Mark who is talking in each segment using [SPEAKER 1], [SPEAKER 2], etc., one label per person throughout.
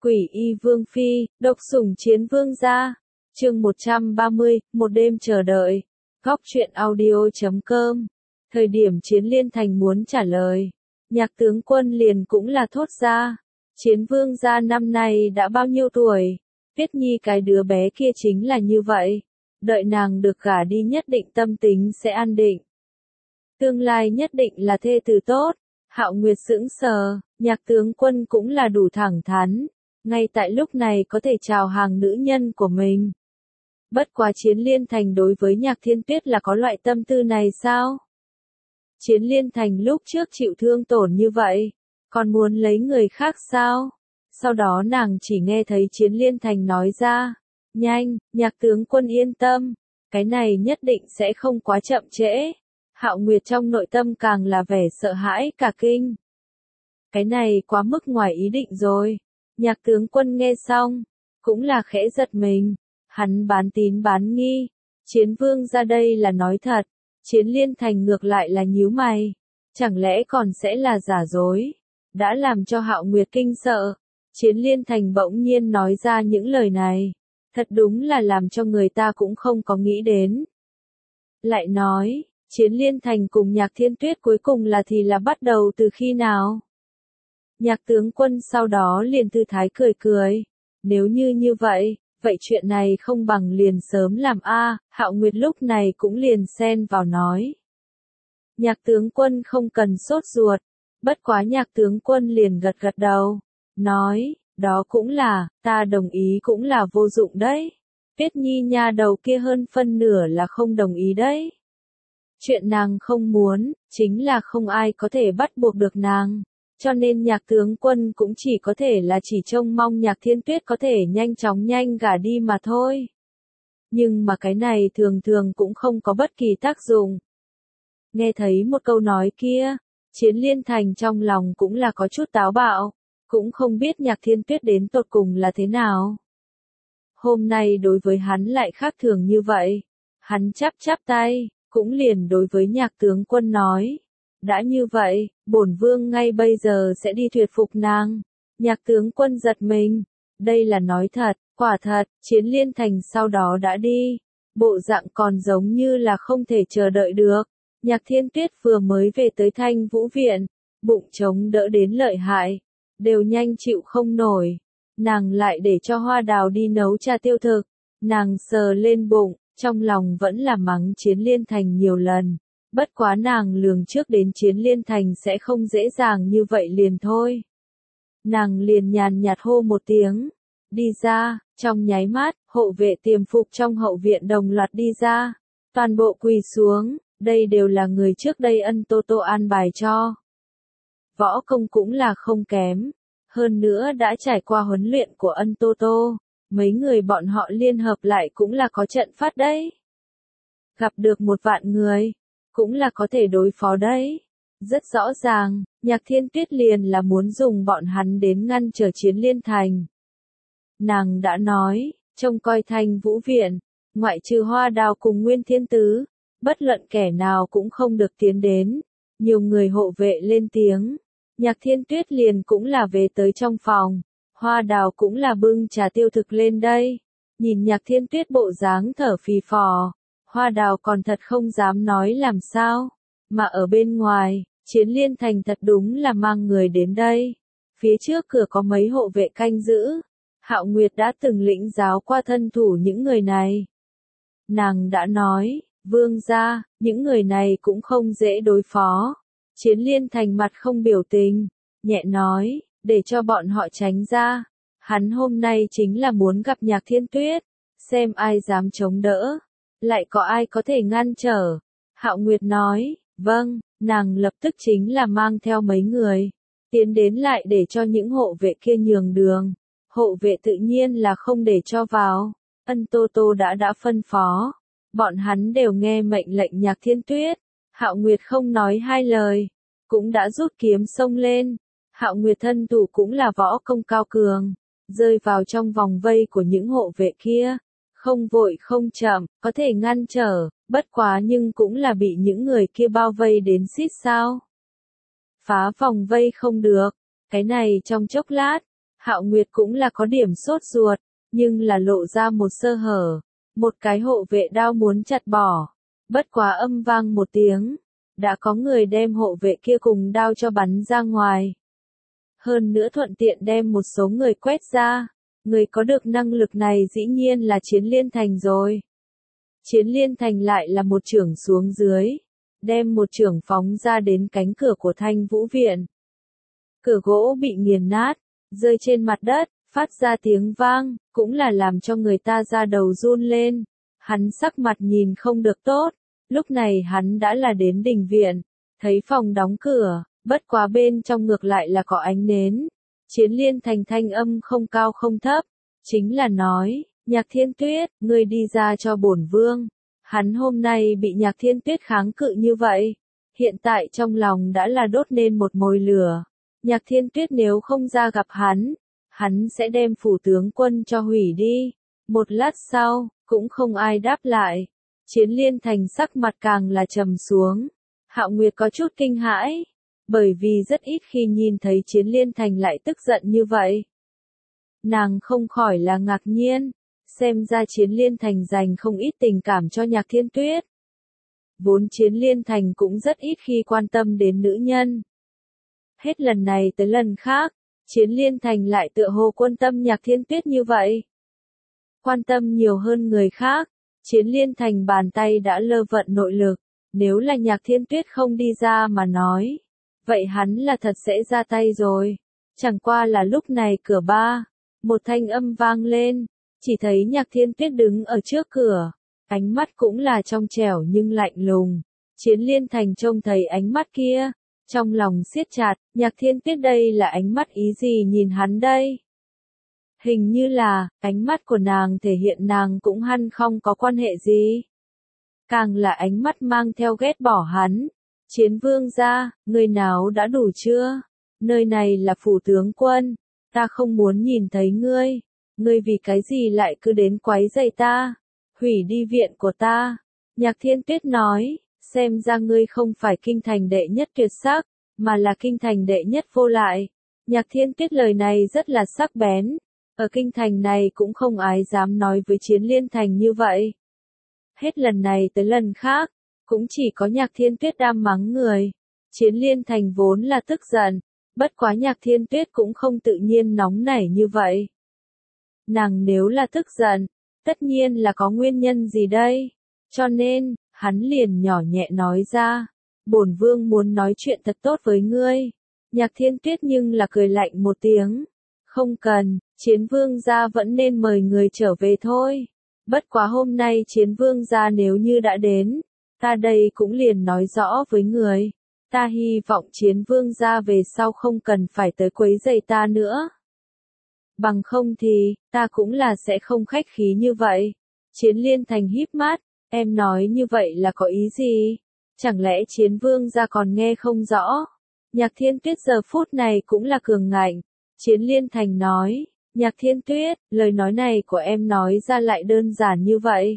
[SPEAKER 1] Quỷ y vương phi, độc sủng chiến vương gia. Chương 130, một đêm chờ đợi. Góc truyện audio.com. Thời điểm Chiến Liên Thành muốn trả lời, Nhạc tướng quân liền cũng là thốt ra. Chiến vương gia năm nay đã bao nhiêu tuổi? Tuyết Nhi cái đứa bé kia chính là như vậy. Đợi nàng được gả đi nhất định tâm tính sẽ an định. Tương lai nhất định là thê tử tốt. Hạo Nguyệt sững sờ, Nhạc tướng quân cũng là đủ thẳng thắn. Ngay tại lúc này có thể chào hàng nữ nhân của mình. Bất quá Chiến Liên Thành đối với Nhạc Thiên Tuyết là có loại tâm tư này sao? Chiến Liên Thành lúc trước chịu thương tổn như vậy, còn muốn lấy người khác sao? Sau đó nàng chỉ nghe thấy Chiến Liên Thành nói ra, nhanh, Nhạc tướng quân yên tâm, cái này nhất định sẽ không quá chậm trễ. Hạo Nguyệt trong nội tâm càng là vẻ sợ hãi cả kinh. Cái này quá mức ngoài ý định rồi. Nhạc tướng quân nghe xong, cũng là khẽ giật mình, hắn bán tín bán nghi, Chiến vương ra đây là nói thật, Chiến Liên Thành ngược lại là nhíu mày, chẳng lẽ còn sẽ là giả dối, đã làm cho Hạo Nguyệt kinh sợ, Chiến Liên Thành bỗng nhiên nói ra những lời này, thật đúng là làm cho người ta cũng không có nghĩ đến. Lại nói, Chiến Liên Thành cùng Nhạc Thiên Tuyết cuối cùng là bắt đầu từ khi nào? Nhạc tướng quân sau đó liền thư thái cười cười. Nếu như vậy, vậy chuyện này không bằng liền sớm làm a. Hạo Nguyệt lúc này cũng liền xen vào nói. Nhạc tướng quân không cần sốt ruột. Bất quá Nhạc tướng quân liền gật gật đầu. Nói, đó cũng là, ta đồng ý cũng là vô dụng đấy. Tuyết Nhi nha đầu kia hơn phân nửa là không đồng ý đấy. Chuyện nàng không muốn, chính là không ai có thể bắt buộc được nàng. Cho nên Nhạc tướng quân cũng chỉ có thể là chỉ trông mong Nhạc Thiên Tuyết có thể nhanh gả đi mà thôi. Nhưng mà cái này thường cũng không có bất kỳ tác dụng. Nghe thấy một câu nói kia, Chiến Liên Thành trong lòng cũng là có chút táo bạo, cũng không biết Nhạc Thiên Tuyết đến tột cùng là thế nào. Hôm nay đối với hắn lại khác thường như vậy, hắn chắp tay, cũng liền đối với Nhạc tướng quân nói. Đã như vậy, bổn vương ngay bây giờ sẽ đi thuyết phục nàng. Nhạc tướng quân giật mình. Đây là nói thật, quả thật, Chiến Liên Thành sau đó đã đi. Bộ dạng còn giống như là không thể chờ đợi được. Nhạc Thiên Tuyết vừa mới về tới Thanh Vũ Viện. Bụng trống đỡ đến lợi hại. Đều nhanh chịu không nổi. Nàng lại để cho Hoa Đào đi nấu trà tiêu thực. Nàng sờ lên bụng, trong lòng vẫn là mắng Chiến Liên Thành nhiều lần. Bất quá nàng lường trước đến Chiến Liên Thành sẽ không dễ dàng như vậy liền thôi. Nàng liền nhàn nhạt hô một tiếng. Đi ra, trong nháy mắt, hộ vệ tiềm phục trong hậu viện đồng loạt đi ra. Toàn bộ quỳ xuống, đây đều là người trước đây Ân Tô Tô an bài cho. Võ công cũng là không kém. Hơn nữa đã trải qua huấn luyện của Ân Tô Tô. Mấy người bọn họ liên hợp lại cũng là có trận pháp đấy. Gặp được 1.000.000 người. Cũng là có thể đối phó đấy. Rất rõ ràng, Nhạc Thiên Tuyết liền là muốn dùng bọn hắn đến ngăn trở Chiến Liên Thành. Nàng đã nói, trông coi Thanh Vũ Viện, ngoại trừ Hoa Đào cùng Nguyên Thiên Tứ, bất luận kẻ nào cũng không được tiến đến. Nhiều người hộ vệ lên tiếng. Nhạc Thiên Tuyết liền cũng là về tới trong phòng. Hoa Đào cũng là bưng trà tiêu thực lên đây. Nhìn Nhạc Thiên Tuyết bộ dáng thở phì phò. Hoa Đào còn thật không dám nói làm sao. Mà ở bên ngoài, Chiến Liên Thành thật đúng là mang người đến đây. Phía trước cửa có mấy hộ vệ canh giữ. Hạo Nguyệt đã từng lĩnh giáo qua thân thủ những người này. Nàng đã nói, vương gia, những người này cũng không dễ đối phó. Chiến Liên Thành mặt không biểu tình, nhẹ nói, để cho bọn họ tránh ra. Hắn hôm nay chính là muốn gặp Nhạc Thiên Tuyết, xem ai dám chống đỡ. Lại có ai có thể ngăn trở? Hạo Nguyệt nói, vâng, nàng lập tức chính là mang theo mấy người. Tiến đến lại để cho những hộ vệ kia nhường đường. Hộ vệ tự nhiên là không để cho vào. Ân Tô Tô đã phân phó. Bọn hắn đều nghe mệnh lệnh Nhạc Thiên Tuyết. Hạo Nguyệt không nói hai lời. Cũng đã rút kiếm xông lên. Hạo Nguyệt thân thủ cũng là võ công cao cường. Rơi vào trong vòng vây của những hộ vệ kia. Không vội không chậm, có thể ngăn trở, bất quá nhưng cũng là bị những người kia bao vây đến xít sao. Phá vòng vây không được, cái này trong chốc lát, Hạo Nguyệt cũng là có điểm sốt ruột, nhưng là lộ ra một sơ hở. Một cái hộ vệ đao muốn chặt bỏ. Bất quá âm vang một tiếng. Đã có người đem hộ vệ kia cùng đao cho bắn ra ngoài. Hơn nữa thuận tiện đem một số người quét ra. Người có được năng lực này dĩ nhiên là Chiến Liên Thành rồi. Chiến Liên Thành lại là một chưởng xuống dưới. Đem một chưởng phóng ra đến cánh cửa của Thanh Vũ Viện. Cửa gỗ bị nghiền nát, rơi trên mặt đất, phát ra tiếng vang, cũng là làm cho người ta da đầu run lên. Hắn sắc mặt nhìn không được tốt, lúc này hắn đã là đến đình viện, thấy phòng đóng cửa, bất quá bên trong ngược lại là có ánh nến. Chiến Liên Thành thanh âm không cao không thấp, chính là nói, Nhạc Thiên Tuyết, ngươi đi ra cho bổn vương. Hắn hôm nay bị Nhạc Thiên Tuyết kháng cự như vậy, hiện tại trong lòng đã là đốt nên một mồi lửa. Nhạc Thiên Tuyết nếu không ra gặp hắn sẽ đem phủ tướng quân cho hủy đi. Một lát sau, cũng không ai đáp lại. Chiến Liên Thành sắc mặt càng là trầm xuống. Hạo Nguyệt có chút kinh hãi, bởi vì rất ít khi nhìn thấy Chiến Liên Thành lại tức giận như vậy. Nàng không khỏi là ngạc nhiên, xem ra Chiến Liên Thành dành không ít tình cảm cho Nhạc Thiên Tuyết. Vốn Chiến Liên Thành cũng rất ít khi quan tâm đến nữ nhân. Hết lần này tới lần khác, Chiến Liên Thành lại tựa hồ quan tâm Nhạc Thiên Tuyết như vậy. Quan tâm nhiều hơn người khác, Chiến Liên Thành bàn tay đã lơ vận nội lực, nếu là Nhạc Thiên Tuyết không đi ra mà nói, vậy hắn là thật sẽ ra tay rồi. Chẳng qua là lúc này cửa ba, một thanh âm vang lên, chỉ thấy Nhạc Thiên Tuyết đứng ở trước cửa, ánh mắt cũng là trong trẻo nhưng lạnh lùng. Chiến Liên Thành trông thấy ánh mắt kia, trong lòng siết chặt, Nhạc Thiên Tuyết đây là ánh mắt ý gì nhìn hắn đây? Hình như là, ánh mắt của nàng thể hiện nàng cũng hẳn không có quan hệ gì. Càng là ánh mắt mang theo ghét bỏ hắn. Chiến vương gia, người nào đã đủ chưa? Nơi này là phủ tướng quân, ta không muốn nhìn thấy ngươi. Ngươi vì cái gì lại cứ đến quấy rầy ta? Hủy đi viện của ta. Nhạc Thiên Tuyết nói, xem ra ngươi không phải kinh thành đệ nhất tuyệt sắc, mà là kinh thành đệ nhất vô lại. Nhạc Thiên Tuyết lời này rất là sắc bén. Ở kinh thành này cũng không ai dám nói với Chiến Liên Thành như vậy. Hết lần này tới lần khác, cũng chỉ có Nhạc Thiên Tuyết đam mắng người. Chiến Liên Thành vốn là tức giận, bất quá Nhạc Thiên Tuyết cũng không tự nhiên nóng nảy như vậy. Nàng nếu là tức giận, tất nhiên là có nguyên nhân gì đây? Cho nên, hắn liền nhỏ nhẹ nói ra, bổn vương muốn nói chuyện thật tốt với ngươi. Nhạc Thiên Tuyết nhưng là cười lạnh một tiếng. Không cần, Chiến vương gia vẫn nên mời người trở về thôi. Bất quá hôm nay Chiến vương gia nếu như đã đến, ta đây cũng liền nói rõ với người. Ta hy vọng Chiến vương gia về sau không cần phải tới quấy rầy ta nữa. Bằng không thì, ta cũng là sẽ không khách khí như vậy. Chiến Liên Thành híp mắt, em nói như vậy là có ý gì? Chẳng lẽ Chiến vương gia còn nghe không rõ? Nhạc Thiên Tuyết giờ phút này cũng là cường ngạnh. Chiến Liên Thành nói, Nhạc Thiên Tuyết, lời nói này của em nói ra lại đơn giản như vậy.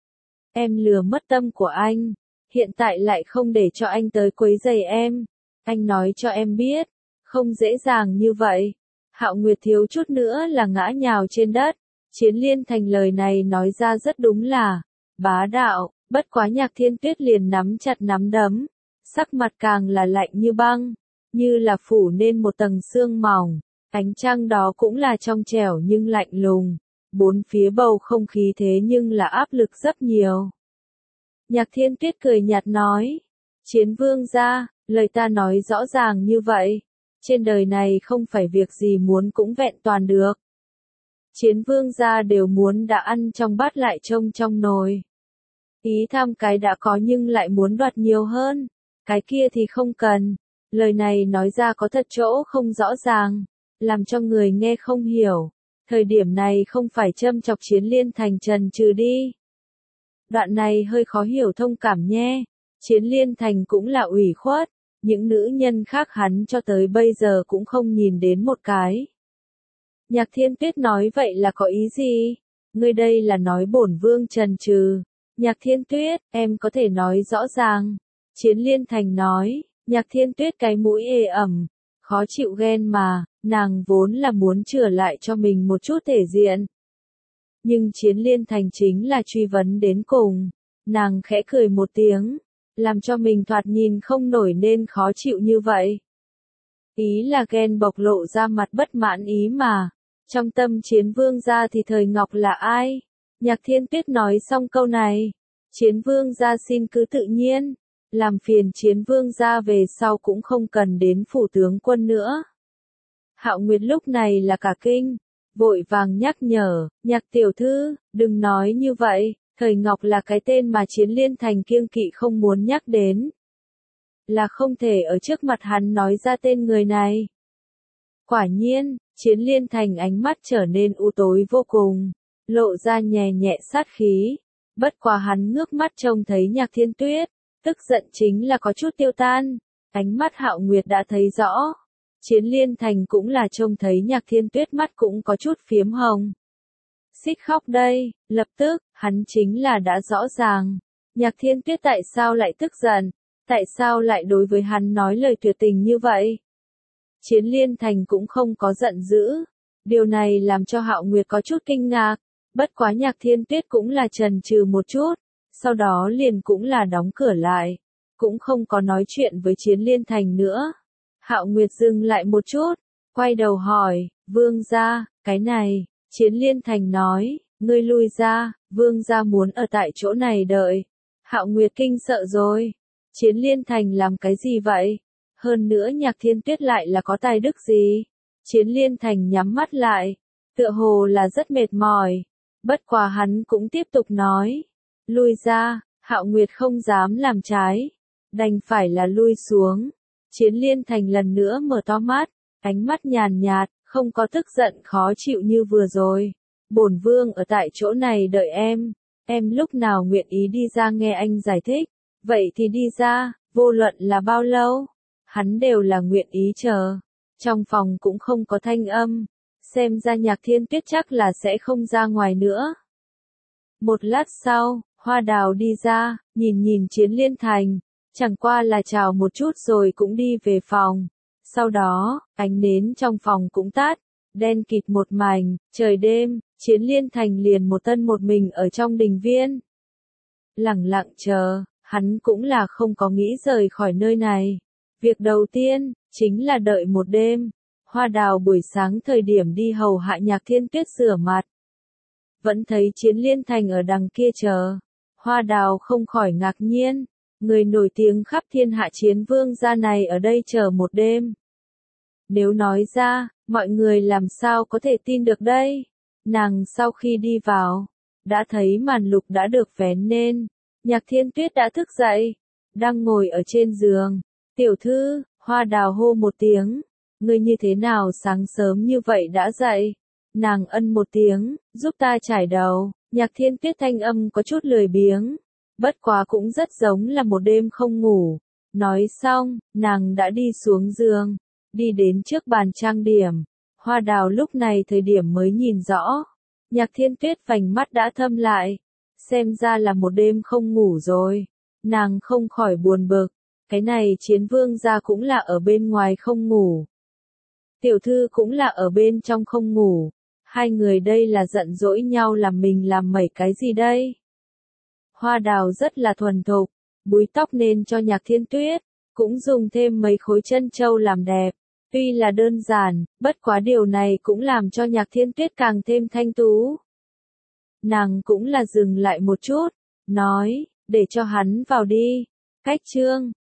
[SPEAKER 1] Em lừa mất tâm của anh, hiện tại lại không để cho anh tới quấy rầy em. Anh nói cho em biết, không dễ dàng như vậy. Hạo Nguyệt thiếu chút nữa là ngã nhào trên đất. Chiến Liên Thành lời này nói ra rất đúng là bá đạo, bất quá Nhạc Thiên Tuyết liền nắm chặt nắm đấm, sắc mặt càng là lạnh như băng, như là phủ nên một tầng sương mỏng. Ánh trăng đó cũng là trong trẻo nhưng lạnh lùng, bốn phía bầu không khí thế nhưng là áp lực rất nhiều. Nhạc Thiên Tuyết cười nhạt nói, Chiến vương gia, lời ta nói rõ ràng như vậy, trên đời này không phải việc gì muốn cũng vẹn toàn được. Chiến vương gia đều muốn đã ăn trong bát lại trông trong nồi. Ý tham cái đã có nhưng lại muốn đoạt nhiều hơn, cái kia thì không cần. Lời này nói ra có thật chỗ không rõ ràng, làm cho người nghe không hiểu. Thời điểm này không phải châm chọc Chiến Liên Thành trần trừ đi. Đoạn này hơi khó hiểu thông cảm nhé. Chiến Liên Thành cũng là ủy khuất, những nữ nhân khác hắn cho tới bây giờ cũng không nhìn đến một cái. Nhạc Thiên Tuyết nói vậy là có ý gì? Ngươi đây là nói bổn vương trần trừ. Nhạc Thiên Tuyết, em có thể nói rõ ràng. Chiến Liên Thành nói, Nhạc Thiên Tuyết cái mũi ê ẩm, khó chịu ghen mà, Nàng vốn là muốn chừa lại cho mình một chút thể diện. Nhưng Chiến Liên Thành chính là truy vấn đến cùng. Nàng khẽ cười một tiếng, làm cho mình thoạt nhìn không nổi nên khó chịu như vậy. Ý là ghen bộc lộ ra mặt bất mãn ý mà. Trong tâm Chiến Vương gia thì thời Ngọc là ai? Nhạc Thiên Tuyết nói xong câu này. Chiến Vương gia xin cứ tự nhiên. Làm phiền Chiến Vương gia về sau cũng không cần đến phủ tướng quân nữa. Hạo Nguyệt lúc này là cả kinh. Vội vàng nhắc nhở, Nhạc tiểu thư, đừng nói như vậy. Thời Ngọc là cái tên mà Chiến Liên Thành kiêng kỵ không muốn nhắc đến. Là không thể ở trước mặt hắn nói ra tên người này. Quả nhiên, Chiến Liên Thành ánh mắt trở nên u tối vô cùng, lộ ra nhẹ nhẹ sát khí. Bất quá hắn ngước mắt trông thấy Nhạc Thiên Tuyết, tức giận chính là có chút tiêu tan. Ánh mắt Hạo Nguyệt đã thấy rõ. Chiến Liên Thành cũng là trông thấy Nhạc Thiên Tuyết mắt cũng có chút phiếm hồng. Xích khóc đây, lập tức, hắn chính là đã rõ ràng. Nhạc Thiên Tuyết tại sao lại tức giận, tại sao lại đối với hắn nói lời tuyệt tình như vậy? Chiến Liên Thành cũng không có giận dữ. Điều này làm cho Hạo Nguyệt có chút kinh ngạc. Bất quá Nhạc Thiên Tuyết cũng là chần chừ một chút. Sau đó liền cũng là đóng cửa lại. Cũng không có nói chuyện với Chiến Liên Thành nữa. Hạo Nguyệt dừng lại một chút. Quay đầu hỏi, Vương gia, cái này. Chiến Liên Thành nói, ngươi lui ra, Vương gia muốn ở tại chỗ này đợi. Hạo Nguyệt kinh sợ rồi. Chiến Liên Thành làm cái gì vậy? Hơn nữa Nhạc Thiên Tuyết lại là có tài đức gì? Chiến Liên Thành nhắm mắt lại, tựa hồ là rất mệt mỏi. Bất quá hắn cũng tiếp tục nói, lui ra. Hạo Nguyệt không dám làm trái, đành phải là lui xuống. Chiến Liên Thành lần nữa mở to mắt, ánh mắt nhàn nhạt, không có tức giận khó chịu như vừa rồi. Bổn vương ở tại chỗ này đợi em lúc nào nguyện ý đi ra nghe anh giải thích, vậy thì đi ra, vô luận là bao lâu, hắn đều là nguyện ý chờ. Trong phòng cũng không có thanh âm, xem ra Nhạc Thiên Tuyết chắc là sẽ không ra ngoài nữa. Một lát sau, Hoa Đào đi ra, nhìn Chiến Liên Thành, chẳng qua là chào một chút rồi cũng đi về phòng. Sau đó, ánh nến trong phòng cũng tắt, đen kịt một mảnh, trời đêm, Chiến Liên Thành liền một thân một mình ở trong đình viên. Lẳng lặng chờ, hắn cũng là không có nghĩ rời khỏi nơi này. Việc đầu tiên, chính là đợi một đêm. Hoa Đào buổi sáng thời điểm đi hầu hạ Nhạc Thiên Tuyết rửa mặt. Vẫn thấy Chiến Liên Thành ở đằng kia chờ. Hoa Đào không khỏi ngạc nhiên. Người nổi tiếng khắp thiên hạ Chiến Vương gia này ở đây chờ một đêm. Nếu nói ra, mọi người làm sao có thể tin được đây? Nàng sau khi đi vào, đã thấy màn lục đã được vén lên. Nhạc Thiên Tuyết đã thức dậy, đang ngồi ở trên giường. Tiểu thư, Hoa Đào hô một tiếng. Ngươi như thế nào sáng sớm như vậy đã dậy? Nàng ân một tiếng, giúp ta chải đầu. Nhạc Thiên Tuyết thanh âm có chút lười biếng. Bất quá cũng rất giống là một đêm không ngủ. Nói xong, nàng đã đi xuống giường, đi đến trước bàn trang điểm. Hoa Đào lúc này thời điểm mới nhìn rõ. Nhạc Thiên Tuyết vành mắt đã thâm lại. Xem ra là một đêm không ngủ rồi. Nàng không khỏi buồn bực. Cái này Chiến Vương gia cũng là ở bên ngoài không ngủ. Tiểu thư cũng là ở bên trong không ngủ. Hai người đây là giận dỗi nhau làm mình làm mẩy cái gì đây? Hoa Đào rất là thuần thục, búi tóc nên cho Nhạc Thiên Tuyết, cũng dùng thêm mấy khối chân châu làm đẹp. Tuy là đơn giản, bất quá điều này cũng làm cho Nhạc Thiên Tuyết càng thêm thanh tú. Nàng cũng là dừng lại một chút, nói, để cho hắn vào đi. Cách chương